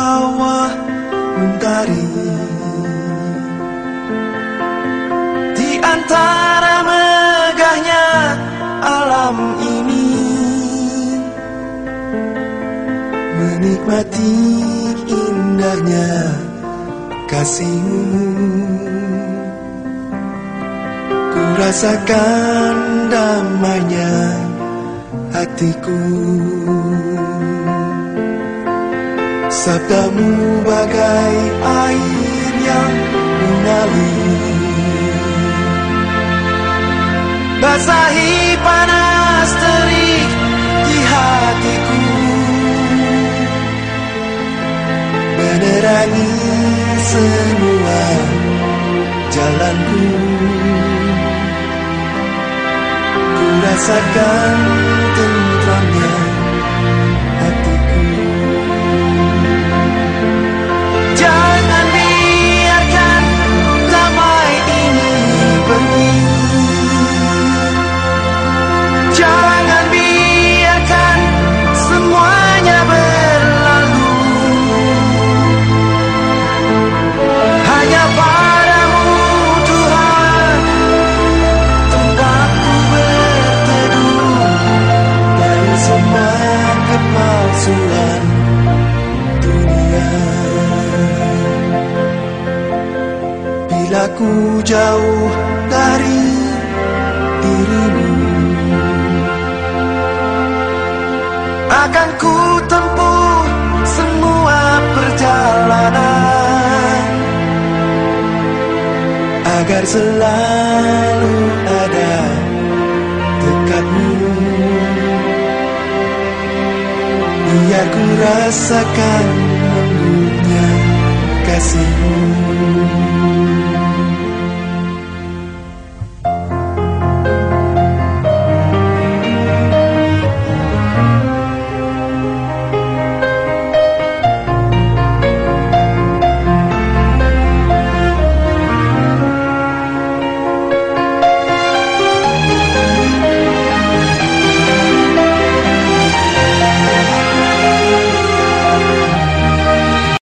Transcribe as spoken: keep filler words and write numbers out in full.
kawah mentari. Di antara megahnya alam ini, menikmati indahnya kasihmu, ku rasakan damainya hatiku. Sabdamu bagai air yang mengalir, basahi panas terik di hatiku, menerangi semua jalanku. Ku rasakan tentramnya hatiku. Jangan biarkan damai ini pergi, jangan biarkan semuanya berlalu. Hanya padamu Tuhan tempatku berteduh dari semua kepalsuan dunia. Bila ku jauh dari dirimu, akan ku tempuh semua perjalanan agar selalu ada dekatmu. Biar ku rasakan lembutnya kasihmu.